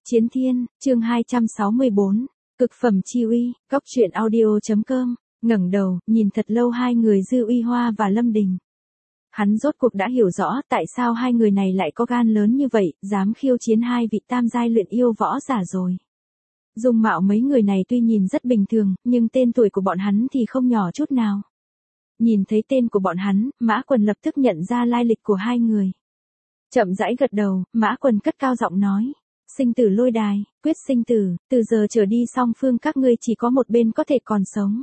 Chiến Thiên, chương 264, cực phẩm chi uy, góc truyện audio.com, ngẩng đầu, nhìn thật lâu hai người Dư Uy Hoa và Lâm Đình. Hắn rốt cuộc đã hiểu rõ tại sao hai người này lại có gan lớn như vậy, dám khiêu chiến hai vị tam giai luyện yêu võ giả rồi. Dung mạo mấy người này tuy nhìn rất bình thường, nhưng tên tuổi của bọn hắn thì không nhỏ chút nào. Nhìn thấy tên của bọn hắn, Mã Quần lập tức nhận ra lai lịch của hai người. Chậm rãi gật đầu, Mã Quần cất cao giọng nói. Sinh tử lôi đài, quyết sinh tử, từ giờ trở đi song phương các ngươi chỉ có một bên có thể còn sống.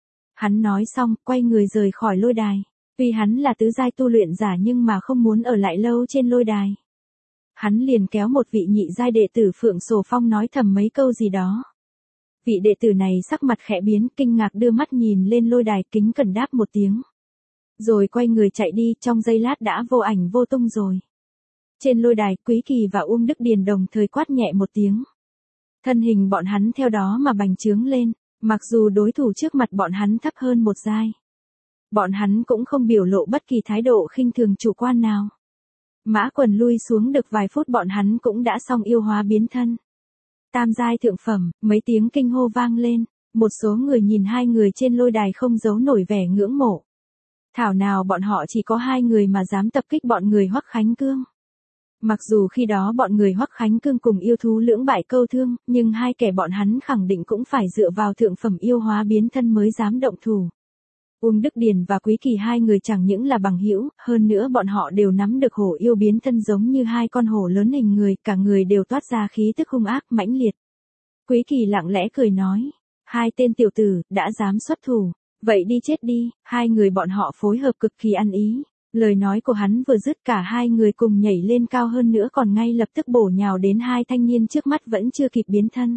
Hắn nói xong, quay người rời khỏi lôi đài. Tuy hắn là tứ giai tu luyện giả nhưng mà không muốn ở lại lâu trên lôi đài. Hắn liền kéo một vị nhị giai đệ tử Phượng Sổ Phong nói thầm mấy câu gì đó. Vị đệ tử này sắc mặt khẽ biến, kinh ngạc đưa mắt nhìn lên lôi đài, kính cẩn đáp một tiếng. Rồi quay người chạy đi, trong giây lát đã vô ảnh vô tung rồi. Trên lôi đài, Quý Kỳ và Uông Đức Điền đồng thời quát nhẹ một tiếng. Thân hình bọn hắn theo đó mà bành trướng lên, mặc dù đối thủ trước mặt bọn hắn thấp hơn một giai. Bọn hắn cũng không biểu lộ bất kỳ thái độ khinh thường chủ quan nào. Mã Quần lui xuống được vài phút bọn hắn cũng đã xong yêu hóa biến thân. Tam giai thượng phẩm, mấy tiếng kinh hô vang lên, một số người nhìn hai người trên lôi đài không giấu nổi vẻ ngưỡng mộ. Thảo nào bọn họ chỉ có hai người mà dám tập kích bọn người Hoắc Khánh Cương. Mặc dù khi đó bọn người Hoắc Khánh Cương cùng yêu thú lưỡng bại câu thương, nhưng hai kẻ bọn hắn khẳng định cũng phải dựa vào thượng phẩm yêu hóa biến thân mới dám động thủ. Uông Đức Điền và Quý Kỳ hai người chẳng những là bằng hữu, hơn nữa bọn họ đều nắm được hổ yêu biến thân giống như hai con hổ lớn hình người, cả người đều toát ra khí tức hung ác mãnh liệt. Quý Kỳ lặng lẽ cười nói, hai tên tiểu tử, đã dám xuất thủ, vậy đi chết đi, hai người bọn họ phối hợp cực kỳ ăn ý. Lời nói của hắn vừa dứt cả hai người cùng nhảy lên cao hơn nữa còn ngay lập tức bổ nhào đến hai thanh niên trước mắt vẫn chưa kịp biến thân.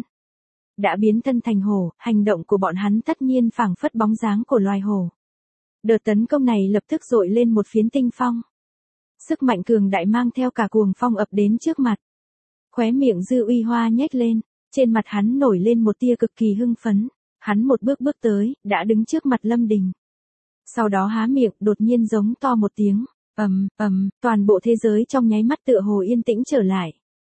Đã biến thân thành hổ, hành động của bọn hắn tất nhiên phảng phất bóng dáng của loài hổ. Đợt tấn công này lập tức dội lên một phiến tinh phong. Sức mạnh cường đại mang theo cả cuồng phong ập đến trước mặt. Khóe miệng Dư Uy Hoa nhếch lên, trên mặt hắn nổi lên một tia cực kỳ hưng phấn. Hắn một bước bước tới, đã đứng trước mặt Lâm Đình. Sau đó há miệng đột nhiên giống to một tiếng, toàn bộ thế giới trong nháy mắt tựa hồ yên tĩnh trở lại.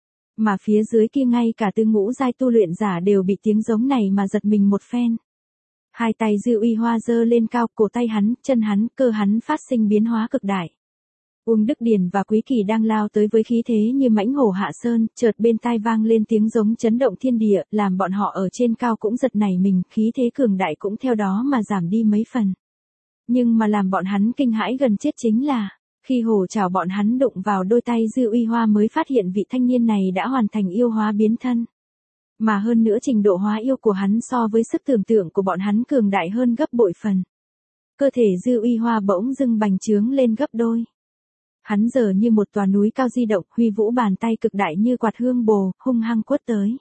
Mà phía dưới kia ngay cả tư ngũ giai tu luyện giả đều bị tiếng giống này mà giật mình một phen. Hai tay Dư Uy Hoa giơ lên cao, cổ tay hắn, chân hắn, cơ hắn phát sinh biến hóa cực đại. Uông Đức Điền và Quý Kỳ đang lao tới với khí thế như mãnh hổ hạ sơn, chợt bên tai vang lên tiếng giống chấn động thiên địa, làm bọn họ ở trên cao cũng giật nảy mình, khí thế cường đại cũng theo đó mà giảm đi mấy phần. Nhưng mà làm bọn hắn kinh hãi gần chết chính là, khi hổ chảo bọn hắn đụng vào đôi tay Dư Uy Hoa mới phát hiện vị thanh niên này đã hoàn thành yêu hóa biến thân. Mà hơn nữa trình độ hóa yêu của hắn so với sức tưởng tượng của bọn hắn cường đại hơn gấp bội phần. Cơ thể Dư Uy Hoa bỗng dưng bành trướng lên gấp đôi. Hắn giờ như một tòa núi cao di động, huy vũ bàn tay cực đại như quạt hương bồ, hung hăng quất tới.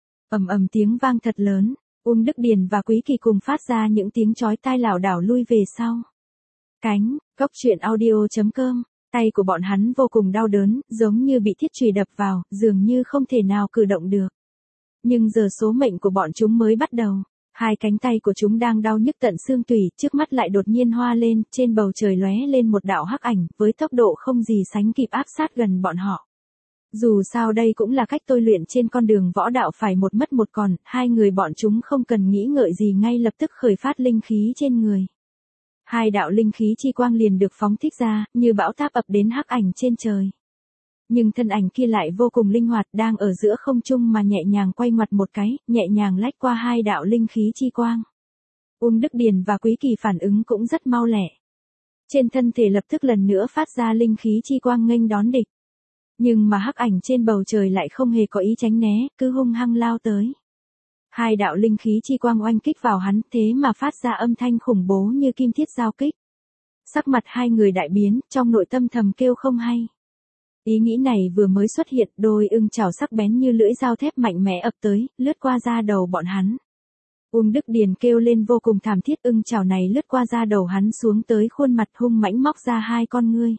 Ầm tiếng vang thật lớn. Uông Đức Điền và Quý Kỳ cùng phát ra những tiếng chói tai lảo đảo lui về sau. Cánh, góc truyện audio.com, tay của bọn hắn vô cùng đau đớn, giống như bị thiết chùy đập vào, dường như không thể nào cử động được. Nhưng giờ số mệnh của bọn chúng mới bắt đầu. Hai cánh tay của chúng đang đau nhức tận xương tủy, trước mắt lại đột nhiên hoa lên, trên bầu trời lóe lên một đạo hắc ảnh, với tốc độ không gì sánh kịp áp sát gần bọn họ. Dù sao đây cũng là cách tôi luyện trên con đường võ đạo phải một mất một còn, hai người bọn chúng không cần nghĩ ngợi gì ngay lập tức khởi phát linh khí trên người. Hai đạo linh khí chi quang liền được phóng thích ra, như bão táp ập đến hắc ảnh trên trời. Nhưng thân ảnh kia lại vô cùng linh hoạt, đang ở giữa không trung mà nhẹ nhàng quay ngoặt một cái, nhẹ nhàng lách qua hai đạo linh khí chi quang. Uông Đức Điền và Quý Kỳ phản ứng cũng rất mau lẹ. Trên thân thể lập tức lần nữa phát ra linh khí chi quang nghênh đón địch. Nhưng mà hắc ảnh trên bầu trời lại không hề có ý tránh né, cứ hung hăng lao tới. Hai đạo linh khí chi quang oanh kích vào hắn, thế mà phát ra âm thanh khủng bố như kim thiết giao kích. Sắc mặt hai người đại biến, trong nội tâm thầm kêu không hay. Ý nghĩ này vừa mới xuất hiện, đôi ưng chảo sắc bén như lưỡi dao thép mạnh mẽ ập tới, lướt qua da đầu bọn hắn. Uông Đức Điền kêu lên vô cùng thảm thiết, ưng chảo này lướt qua da đầu hắn xuống tới khuôn mặt hung mãnh móc ra hai con ngươi.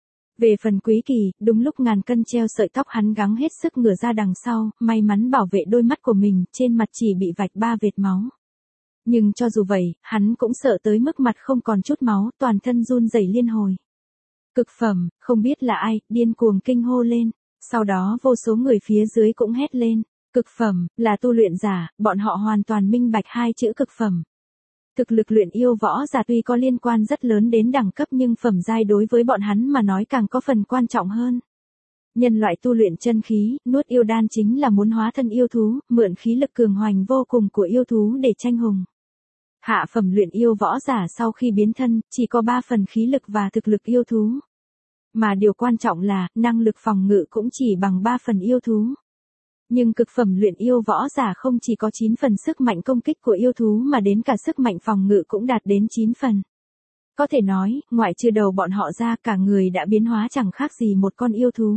Về phần Quý Kỳ, đúng lúc ngàn cân treo sợi tóc hắn gắng hết sức ngửa ra đằng sau, may mắn bảo vệ đôi mắt của mình, trên mặt chỉ bị vạch 3 vệt máu. Nhưng cho dù vậy, hắn cũng sợ tới mức mặt không còn chút máu, toàn thân run rẩy liên hồi. Cực phẩm, không biết là ai, điên cuồng kinh hô lên, sau đó vô số người phía dưới cũng hét lên. Cực phẩm, là tu luyện giả, bọn họ hoàn toàn minh bạch hai chữ cực phẩm. Thực lực luyện yêu võ giả tuy có liên quan rất lớn đến đẳng cấp nhưng phẩm giai đối với bọn hắn mà nói càng có phần quan trọng hơn. Nhân loại tu luyện chân khí, nuốt yêu đan chính là muốn hóa thân yêu thú, mượn khí lực cường hoành vô cùng của yêu thú để tranh hùng. Hạ phẩm luyện yêu võ giả sau khi biến thân, chỉ có 3 phần khí lực và thực lực yêu thú. Mà điều quan trọng là, năng lực phòng ngự cũng chỉ bằng 3 phần yêu thú. Nhưng cực phẩm luyện yêu võ giả không chỉ có 9 phần sức mạnh công kích của yêu thú mà đến cả sức mạnh phòng ngự cũng đạt đến 9 phần. Có thể nói, ngoại trừ đầu bọn họ ra cả người đã biến hóa chẳng khác gì một con yêu thú.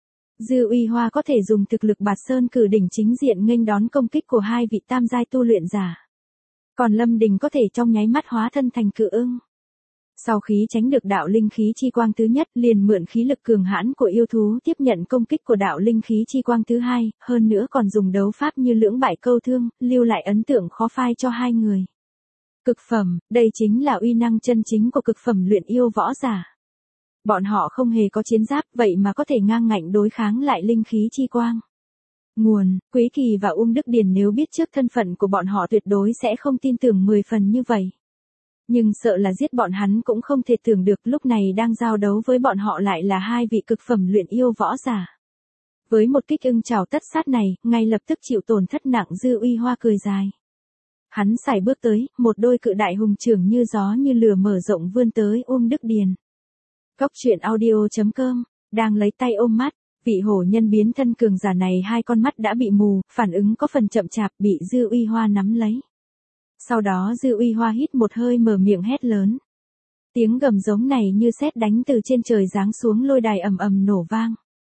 Dư Uy Hoa có thể dùng thực lực bạt sơn cử đỉnh chính diện nghênh đón công kích của hai vị tam giai tu luyện giả. Còn Lâm Đình có thể trong nháy mắt hóa thân thành cự ưng. Sau khi tránh được đạo linh khí chi quang thứ nhất, liền mượn khí lực cường hãn của yêu thú tiếp nhận công kích của đạo linh khí chi quang thứ hai, hơn nữa còn dùng đấu pháp như lưỡng bại câu thương, lưu lại ấn tượng khó phai cho hai người. Cực phẩm, đây chính là uy năng chân chính của cực phẩm luyện yêu võ giả. Bọn họ không hề có chiến giáp, vậy mà có thể ngang ngạnh đối kháng lại linh khí chi quang. Nguồn, Quý Kỳ và Đức Điền nếu biết trước thân phận của bọn họ tuyệt đối sẽ không tin tưởng 10 phần như vậy. Nhưng sợ là giết bọn hắn cũng không thể tưởng được lúc này đang giao đấu với bọn họ lại là hai vị cực phẩm luyện yêu võ giả. Với một kích ưng chảo tất sát này, ngay lập tức chịu tổn thất nặng. Dư Uy Hoa cười dài. Hắn sải bước tới, một đôi cự đại hùng trưởng như gió như lửa mở rộng vươn tới Đức Điền. Cốc truyện audio.com, đang lấy tay ôm mắt, vị hổ nhân biến thân cường giả này hai con mắt đã bị mù, phản ứng có phần chậm chạp bị Dư Uy Hoa nắm lấy. Sau đó Dư Uy Hoa hít một hơi mở miệng hét lớn. Tiếng gầm giống này như sét đánh từ trên trời giáng xuống lôi đài ầm ầm nổ vang.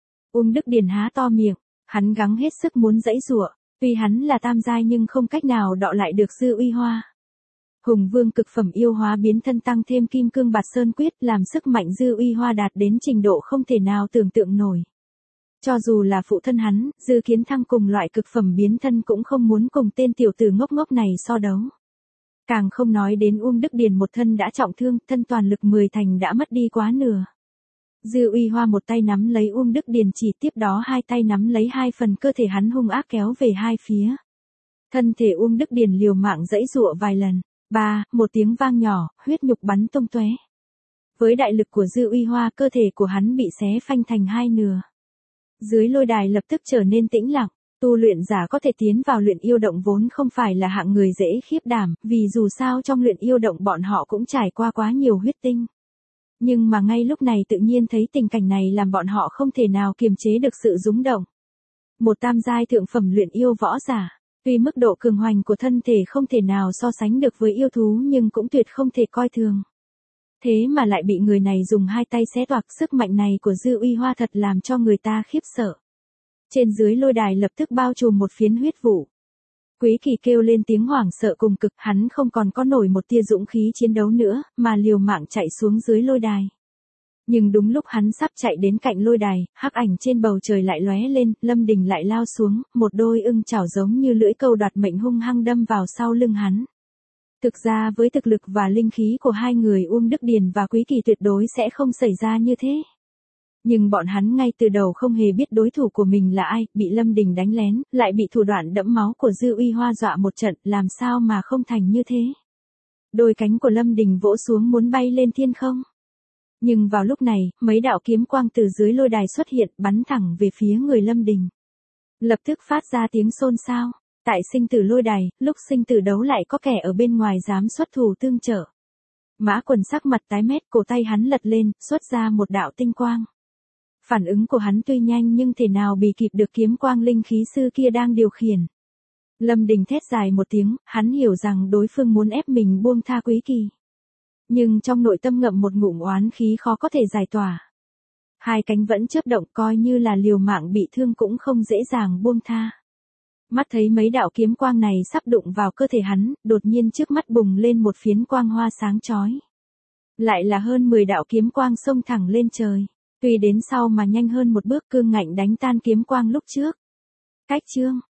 Đức Điền há to miệng, hắn gắng hết sức muốn giãy giụa, tuy hắn là tam giai nhưng không cách nào đọ lại được Dư Uy Hoa. Hùng Vương cực phẩm yêu hóa biến thân tăng thêm kim cương bạt sơn quyết làm sức mạnh Dư Uy Hoa đạt đến trình độ không thể nào tưởng tượng nổi. Cho dù là phụ thân hắn, Dư Kiến Thăng cùng loại cực phẩm biến thân cũng không muốn cùng tên tiểu tử ngốc ngốc này so đấu. Càng không nói đến Đức Điền một thân đã trọng thương, thân toàn lực 10 thành đã mất đi quá nửa. Dư Uy Hoa một tay nắm lấy Đức Điền chỉ tiếp đó hai tay nắm lấy hai phần cơ thể hắn hung ác kéo về hai phía. Thân thể Đức Điền liều mạng giãy giụa vài lần. Một tiếng vang nhỏ, huyết nhục bắn tung tóe. Với đại lực của Dư Uy Hoa cơ thể của hắn bị xé phanh thành hai nửa. Dưới lôi đài lập tức trở nên tĩnh lặng, tu luyện giả có thể tiến vào luyện yêu động vốn không phải là hạng người dễ khiếp đảm, vì dù sao trong luyện yêu động bọn họ cũng trải qua quá nhiều huyết tinh. Nhưng mà ngay lúc này tự nhiên thấy tình cảnh này làm bọn họ không thể nào kiềm chế được sự rúng động. Một tam giai thượng phẩm luyện yêu võ giả. Tuy mức độ cường hoành của thân thể không thể nào so sánh được với yêu thú nhưng cũng tuyệt không thể coi thường. Thế mà lại bị người này dùng hai tay xé toạc, sức mạnh này của Dư Uy Hoa thật làm cho người ta khiếp sợ. Trên dưới lôi đài lập tức bao trùm một phiến huyết vụ. Quý Kỳ kêu lên tiếng hoảng sợ cùng cực, hắn không còn có nổi một tia dũng khí chiến đấu nữa, mà liều mạng chạy xuống dưới lôi đài. Nhưng đúng lúc hắn sắp chạy đến cạnh lôi đài, hắc ảnh trên bầu trời lại lóe lên, Lâm Đình lại lao xuống, một đôi ưng chảo giống như lưỡi câu đoạt mệnh hung hăng đâm vào sau lưng hắn. Thực ra với thực lực và linh khí của hai người Đức Điền và Quý Kỳ tuyệt đối sẽ không xảy ra như thế. Nhưng bọn hắn ngay từ đầu không hề biết đối thủ của mình là ai, bị Lâm Đình đánh lén, lại bị thủ đoạn đẫm máu của Dư Uy Hoa dọa một trận, làm sao mà không thành như thế. Đôi cánh của Lâm Đình vỗ xuống muốn bay lên thiên không. Nhưng vào lúc này, mấy đạo kiếm quang từ dưới lôi đài xuất hiện bắn thẳng về phía người Lâm Đình. Lập tức phát ra tiếng xôn xao. Tại sinh tử lôi đài, lúc sinh tử đấu lại có kẻ ở bên ngoài dám xuất thủ tương trợ. Mã Quần sắc mặt tái mét, cổ tay hắn lật lên, xuất ra một đạo tinh quang. Phản ứng của hắn tuy nhanh nhưng thể nào bị kịp được kiếm quang linh khí sư kia đang điều khiển. Lâm Đình thét dài một tiếng, hắn hiểu rằng đối phương muốn ép mình buông tha Quý Kỳ. Nhưng trong nội tâm ngậm một ngụm oán khí khó có thể giải tỏa. Hai cánh vẫn chớp động, coi như là liều mạng bị thương cũng không dễ dàng buông tha. Mắt thấy mấy đạo kiếm quang này sắp đụng vào cơ thể hắn, đột nhiên trước mắt bùng lên một phiến quang hoa sáng chói. Lại là hơn 10 đạo kiếm quang xông thẳng lên trời. Tuy đến sau mà nhanh hơn một bước, cương ngạnh đánh tan kiếm quang lúc trước. Cách chương